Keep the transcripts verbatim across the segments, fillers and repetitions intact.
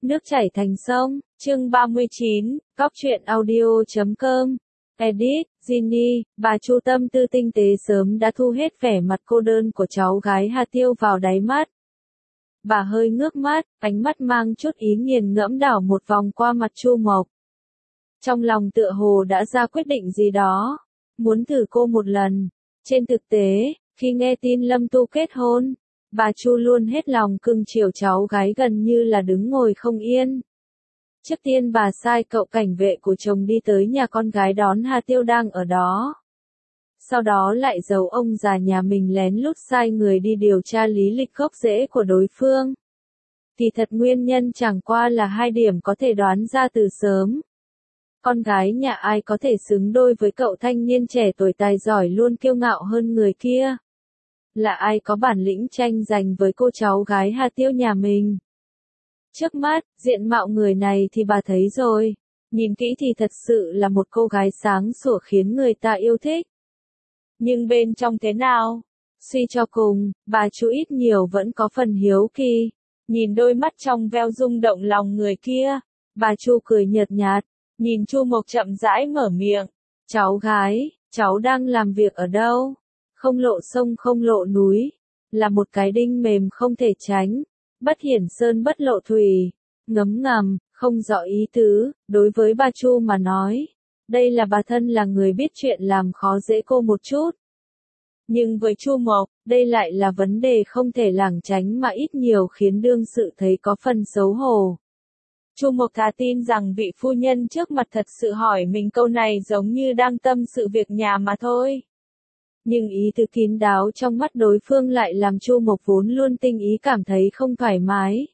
Nước chảy thành sông, chương ba mươi chín, cóc truyện audio chấm com. Edit, Ginny, bà Chu tâm tư tinh tế sớm đã thu hết vẻ mặt cô đơn của cháu gái Hà Tiêu vào đáy mắt. Bà hơi ngước mắt, ánh mắt mang chút ý nghiền ngẫm đảo một vòng qua mặt Chu Mộc. Trong lòng tựa hồ đã ra quyết định gì đó, muốn thử cô một lần. Trên thực tế, khi nghe tin Lâm Tu kết hôn, bà Chu luôn hết lòng cưng chiều cháu gái gần như là đứng ngồi không yên. Trước tiên bà sai cậu cảnh vệ của chồng đi tới nhà con gái đón Hà Tiêu đang ở đó. Sau đó lại giấu ông già nhà mình lén lút sai người đi điều tra lý lịch gốc rễ của đối phương. Thì thật nguyên nhân chẳng qua là hai điểm có thể đoán ra từ sớm. Con gái nhà ai có thể xứng đôi với cậu thanh niên trẻ tuổi tài giỏi luôn kiêu ngạo hơn người kia. Là ai có bản lĩnh tranh giành với cô cháu gái Hà Tiêu nhà mình. Trước mắt, diện mạo người này thì bà thấy rồi. Nhìn kỹ thì thật sự là một cô gái sáng sủa khiến người ta yêu thích. Nhưng bên trong thế nào? Suy cho cùng, bà Chu ít nhiều vẫn có phần hiếu kỳ. Nhìn đôi mắt trong veo rung động lòng người kia, bà Chu cười nhợt nhạt, nhìn Chu Mộc chậm rãi mở miệng. Cháu gái, cháu đang làm việc ở đâu? Không lộ sông không lộ núi, là một cái đinh mềm không thể tránh. Bất hiển sơn bất lộ thủy, ngấm ngầm, không rõ ý tứ, đối với bà Chu mà nói. Đây là bà thân là người biết chuyện làm khó dễ cô một chút. Nhưng với Chu Mộc, đây lại là vấn đề không thể lảng tránh mà ít nhiều khiến đương sự thấy có phần xấu hổ. Chu Mộc thà tin rằng vị phu nhân trước mặt thật sự hỏi mình câu này giống như đang tâm sự việc nhà mà thôi. Nhưng ý tứ kín đáo trong mắt đối phương lại làm Chu Mộc vốn luôn tinh ý cảm thấy không thoải mái.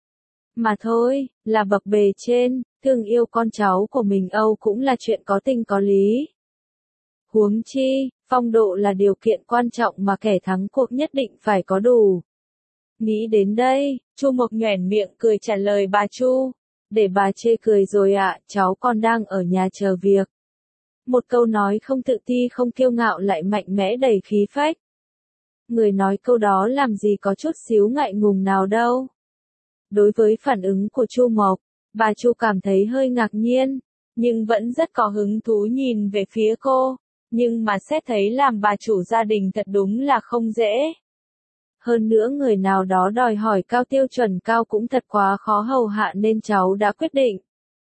Mà thôi, là bậc bề trên, thương yêu con cháu của mình Âu cũng là chuyện có tình có lý. Huống chi, phong độ là điều kiện quan trọng mà kẻ thắng cuộc nhất định phải có đủ. Nghĩ đến đây, Chu Mộc nhoẻn miệng cười trả lời bà Chu. Để bà chê cười rồi ạ, cháu còn đang ở nhà chờ việc. Một câu nói không tự ti không kiêu ngạo lại mạnh mẽ đầy khí phách. Người nói câu đó làm gì có chút xíu ngại ngùng nào đâu. Đối với phản ứng của Chu Mộc, bà Chu cảm thấy hơi ngạc nhiên, nhưng vẫn rất có hứng thú nhìn về phía cô. Nhưng mà xét thấy làm bà chủ gia đình thật đúng là không dễ. Hơn nữa người nào đó đòi hỏi cao tiêu chuẩn cao cũng thật quá khó hầu hạ nên cháu đã quyết định.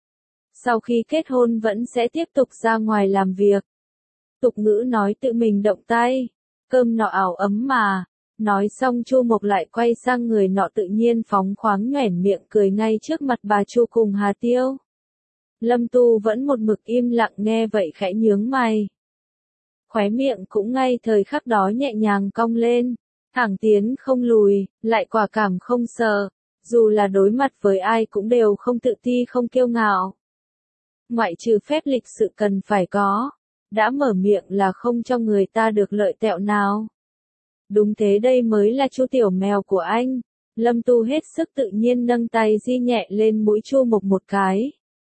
Sau khi kết hôn vẫn sẽ tiếp tục ra ngoài làm việc. Tục ngữ nói tự mình động tay, cơm nọ ảo ấm mà. Nói xong Chu Mộc lại quay sang người nọ tự nhiên phóng khoáng nhoẻn miệng cười ngay trước mặt bà Chu cùng Hà Tiêu. Lâm Tu vẫn một mực im lặng nghe vậy khẽ nhướng mày. Khóe miệng cũng ngay thời khắc đó nhẹ nhàng cong lên, thẳng tiến không lùi, lại quả cảm không sợ, dù là đối mặt với ai cũng đều không tự ti không kiêu ngạo. Ngoại trừ phép lịch sự cần phải có, đã mở miệng là không cho người ta được lợi tẹo nào. Đúng thế đây mới là Chu tiểu mèo của anh. Lâm Tu hết sức tự nhiên nâng tay di nhẹ lên mũi Chu Mộc một cái.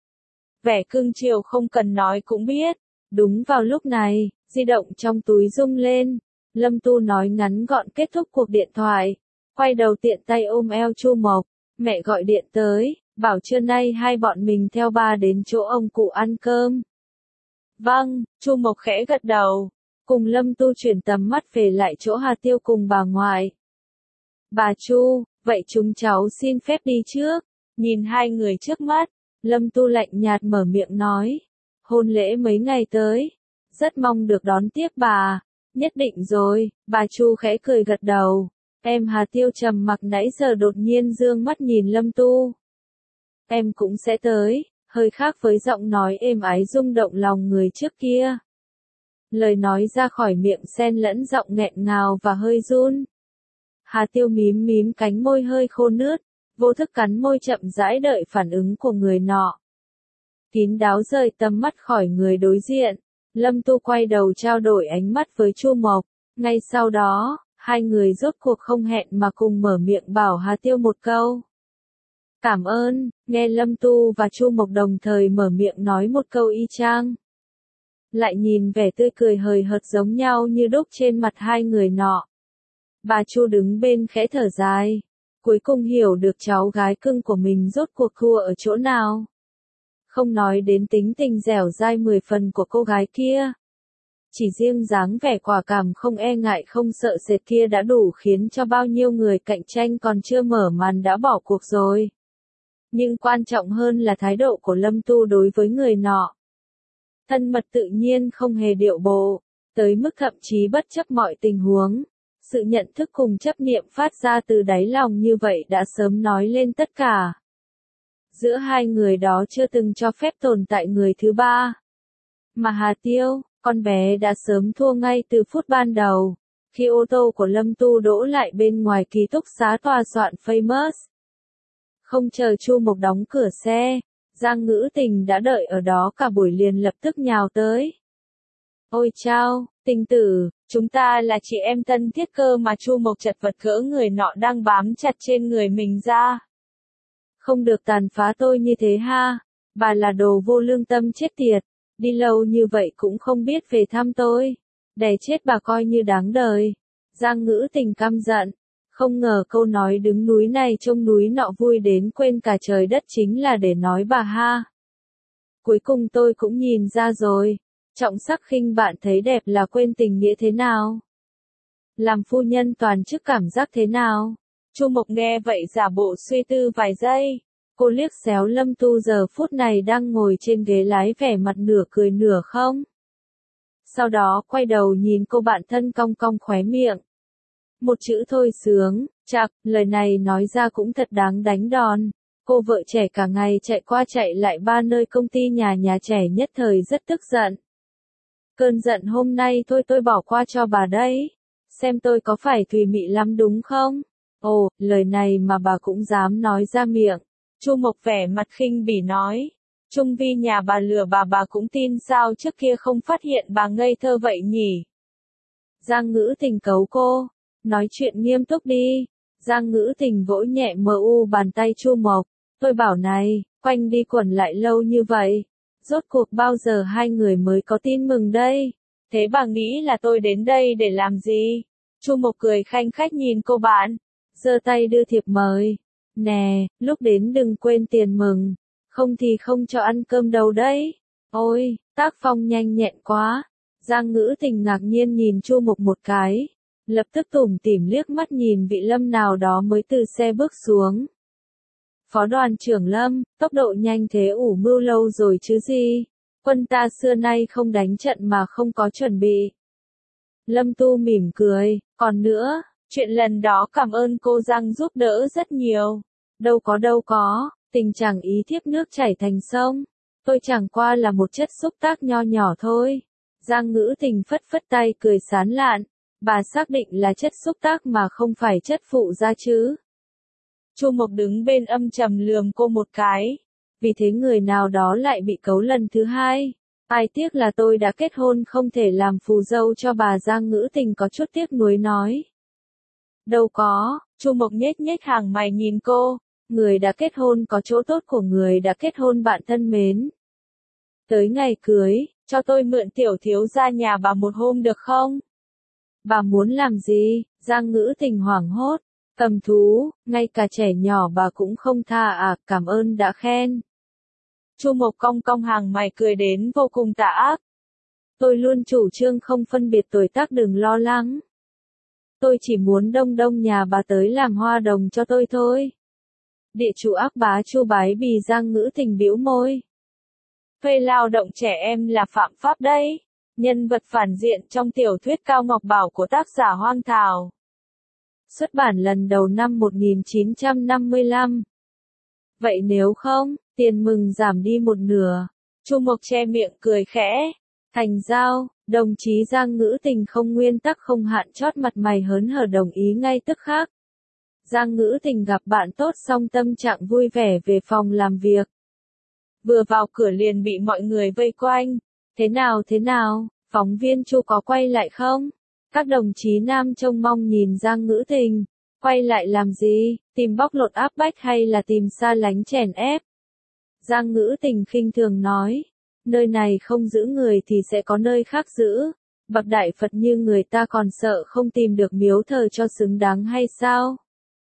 Vẻ cưng chiều không cần nói cũng biết. Đúng vào lúc này, di động trong túi rung lên. Lâm Tu nói ngắn gọn kết thúc cuộc điện thoại. Quay đầu tiện tay ôm eo Chu Mộc. Mẹ gọi điện tới, bảo trưa nay hai bọn mình theo ba đến chỗ ông cụ ăn cơm. Vâng, Chu Mộc khẽ gật đầu. Cùng Lâm Tu chuyển tầm mắt về lại chỗ Hà Tiêu cùng bà ngoại. Bà Chu, vậy chúng cháu xin phép đi trước. Nhìn hai người trước mắt, Lâm Tu lạnh nhạt mở miệng nói. Hôn lễ mấy ngày tới. Rất mong được đón tiếp bà. Nhất định rồi, bà Chu khẽ cười gật đầu. Em Hà Tiêu trầm mặc nãy giờ đột nhiên dương mắt nhìn Lâm Tu. Em cũng sẽ tới, hơi khác với giọng nói êm ái rung động lòng người trước kia. Lời nói ra khỏi miệng xen lẫn giọng nghẹn ngào và hơi run. Hà Tiêu mím mím cánh môi hơi khô nướt, vô thức cắn môi chậm rãi đợi phản ứng của người nọ. Kín đáo rời tầm mắt khỏi người đối diện, Lâm Tu quay đầu trao đổi ánh mắt với Chu Mộc. Ngay sau đó, hai người rốt cuộc không hẹn mà cùng mở miệng bảo Hà Tiêu một câu. Cảm ơn, nghe Lâm Tu và Chu Mộc đồng thời mở miệng nói một câu y chang. Lại nhìn vẻ tươi cười hời hợt giống nhau như đúc trên mặt hai người nọ. Bà Chu đứng bên khẽ thở dài. cuối cùng hiểu được cháu gái cưng của mình rốt cuộc thua ở chỗ nào. Không nói đến tính tình dẻo dai mười phần của cô gái kia. Chỉ riêng dáng vẻ quả cảm không e ngại không sợ sệt kia đã đủ khiến cho bao nhiêu người cạnh tranh còn chưa mở màn đã bỏ cuộc rồi. Nhưng quan trọng hơn là thái độ của Lâm Tu đối với người nọ. Thân mật tự nhiên không hề điệu bộ, tới mức thậm chí bất chấp mọi tình huống. Sự nhận thức cùng chấp niệm phát ra từ đáy lòng như vậy đã sớm nói lên tất cả. Giữa hai người đó chưa từng cho phép tồn tại người thứ ba. Mà Hà Tiêu, con bé đã sớm thua ngay từ phút ban đầu, khi ô tô của Lâm Tu đỗ lại bên ngoài ký túc xá tòa soạn Famous. Không chờ Chu Mộc đóng cửa xe, Giang Ngữ Tình đã đợi ở đó cả buổi liền lập tức nhào tới. Ôi chao, Tình tử, chúng ta là chị em thân thiết cơ mà. Chu Mộc chật vật gỡ người nọ đang bám chặt trên người mình ra. Không được tàn phá tôi như thế ha, bà là đồ vô lương tâm chết tiệt, đi lâu như vậy cũng không biết về thăm tôi, đè chết bà coi như đáng đời. Giang Ngữ Tình căm giận, không ngờ câu nói đứng núi này trông núi nọ vui đến quên cả trời đất chính là để nói bà ha. Cuối cùng tôi cũng nhìn ra rồi, trọng sắc khinh bạn thấy đẹp là quên tình nghĩa thế nào. Làm phu nhân toàn chức cảm giác thế nào. Chu Mộc nghe vậy giả bộ suy tư vài giây, cô liếc xéo Lâm Tu giờ phút này đang ngồi trên ghế lái vẻ mặt nửa cười nửa không. Sau đó quay đầu nhìn cô bạn thân cong cong khóe miệng. Một chữ thôi sướng, chạc, lời này nói ra cũng thật đáng đánh đòn. Cô vợ trẻ cả ngày chạy qua chạy lại ba nơi công ty nhà nhà trẻ nhất thời rất tức giận. Cơn giận hôm nay thôi tôi bỏ qua cho bà đấy. Xem tôi có phải thùy mị lắm đúng không? Ồ, lời này mà bà cũng dám nói ra miệng. Chu Mộc vẻ mặt khinh bỉ nói. Trung Vi nhà bà lừa bà bà cũng tin sao trước kia không phát hiện bà ngây thơ vậy nhỉ? Giang Ngữ Tình cấu cô. Nói chuyện nghiêm túc đi. Giang Ngữ Tình vỗ nhẹ mờ u bàn tay Chu Mộc. Tôi bảo này, quanh đi quẩn lại lâu như vậy. Rốt cuộc bao giờ hai người mới có tin mừng đây? Thế bà nghĩ là tôi đến đây để làm gì? Chu Mộc cười khanh khách nhìn cô bạn. Giơ tay đưa thiệp mời. Nè, lúc đến đừng quên tiền mừng. Không thì không cho ăn cơm đâu đấy. Ôi, tác phong nhanh nhẹn quá. Giang Ngữ Tình ngạc nhiên nhìn Chu Mộc một cái. Lập tức tủm tỉm liếc mắt nhìn vị Lâm nào đó mới từ xe bước xuống. Phó đoàn trưởng Lâm, tốc độ nhanh thế ủ mưu lâu rồi chứ gì. Quân ta xưa nay không đánh trận mà không có chuẩn bị. Lâm Tu mỉm cười, còn nữa, chuyện lần đó cảm ơn cô Giang giúp đỡ rất nhiều. Đâu có đâu có, tình chẳng ý thiếp nước chảy thành sông. Tôi chẳng qua là một chất xúc tác nho nhỏ thôi. Giang Ngữ Tình phất phất tay cười sán lạn. Bà xác định là chất xúc tác mà không phải chất phụ gia chứ. Chu Mộc đứng bên âm trầm lườm cô một cái. Vì thế người nào đó lại bị cấu lần thứ hai. Ai tiếc là tôi đã kết hôn không thể làm phù dâu cho bà. Giang Ngữ Tình có chút tiếc nuối nói. Đâu có, Chu Mộc nhếch nhếch hàng mày nhìn cô. Người đã kết hôn có chỗ tốt của người đã kết hôn bạn thân mến. Tới ngày cưới, cho tôi mượn tiểu thiếu gia nhà bà một hôm được không? Bà muốn làm gì? Giang Ngữ Tình hoảng hốt. Cầm thú, ngay cả trẻ nhỏ bà cũng không tha à, cảm ơn đã khen. Chu Mộc cong cong hàng mày cười đến vô cùng tà ác. Tôi luôn chủ trương không phân biệt tuổi tác, đừng lo lắng. Tôi chỉ muốn đông đông nhà bà tới làm hoa đồng cho tôi thôi. Địa chủ ác bá Chu Bái Bì. Giang Ngữ Tình bĩu môi. Thuê lao động trẻ em là phạm pháp đấy. Nhân vật phản diện trong tiểu thuyết Cao Ngọc Bảo của tác giả Hoang Thảo. Xuất bản lần đầu năm một nghìn chín trăm năm mươi lăm. Vậy nếu không, tiền mừng giảm đi một nửa. Chu Mộc che miệng cười khẽ. Thành giao, đồng chí Giang Ngữ Tình không nguyên tắc không hạn chót mặt mày hớn hở đồng ý ngay tức khắc. Giang Ngữ Tình gặp bạn tốt xong tâm trạng vui vẻ về phòng làm việc. Vừa vào cửa liền bị mọi người vây quanh. Thế nào thế nào, phóng viên Chu có quay lại không? Các đồng chí nam trông mong nhìn Giang Ngữ Tình. Quay lại làm gì, tìm bóc lột áp bách hay là tìm xa lánh chèn ép? Giang Ngữ Tình khinh thường nói. Nơi này không giữ người thì sẽ có nơi khác giữ. Bậc đại Phật như người ta còn sợ không tìm được miếu thờ cho xứng đáng hay sao?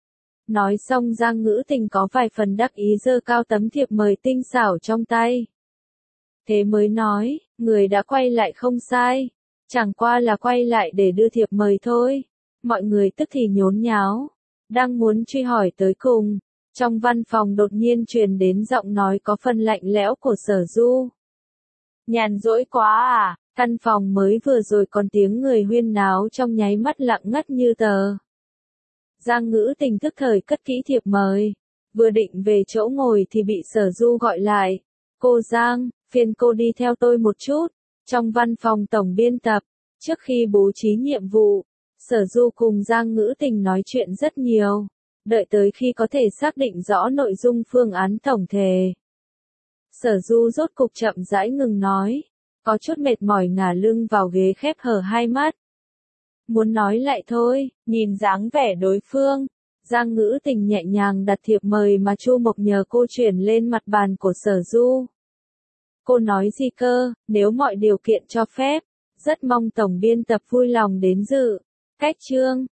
Nói xong Giang Ngữ Tình có vài phần đắc ý giơ cao tấm thiệp mời tinh xảo trong tay. Thế mới nói, người đã quay lại không sai. Chẳng qua là quay lại để đưa thiệp mời thôi. Mọi người tức thì nhốn nháo. Đang muốn truy hỏi tới cùng. Trong văn phòng đột nhiên truyền đến giọng nói có phần lạnh lẽo của Sở Du. Nhàn rỗi quá à, căn phòng mới vừa rồi còn tiếng người huyên náo trong nháy mắt lặng ngắt như tờ. Giang Ngữ Tình tức thời cất kỹ thiệp mời. Vừa định về chỗ ngồi thì bị Sở Du gọi lại. Cô Giang, phiền cô đi theo tôi một chút. Trong văn phòng tổng biên tập, trước khi bố trí nhiệm vụ, Sở Du cùng Giang Ngữ Tình nói chuyện rất nhiều. Đợi tới khi có thể xác định rõ nội dung phương án tổng thể. Sở Du rốt cục chậm rãi ngừng nói. Có chút mệt mỏi ngả lưng vào ghế khép hờ hai mắt. Muốn nói lại thôi, nhìn dáng vẻ đối phương. Giang Ngữ Tình nhẹ nhàng đặt thiệp mời mà Chu Mộc nhờ cô chuyển lên mặt bàn của Sở Du. Cô nói gì cơ, nếu mọi điều kiện cho phép, rất mong tổng biên tập vui lòng đến dự. Cách chương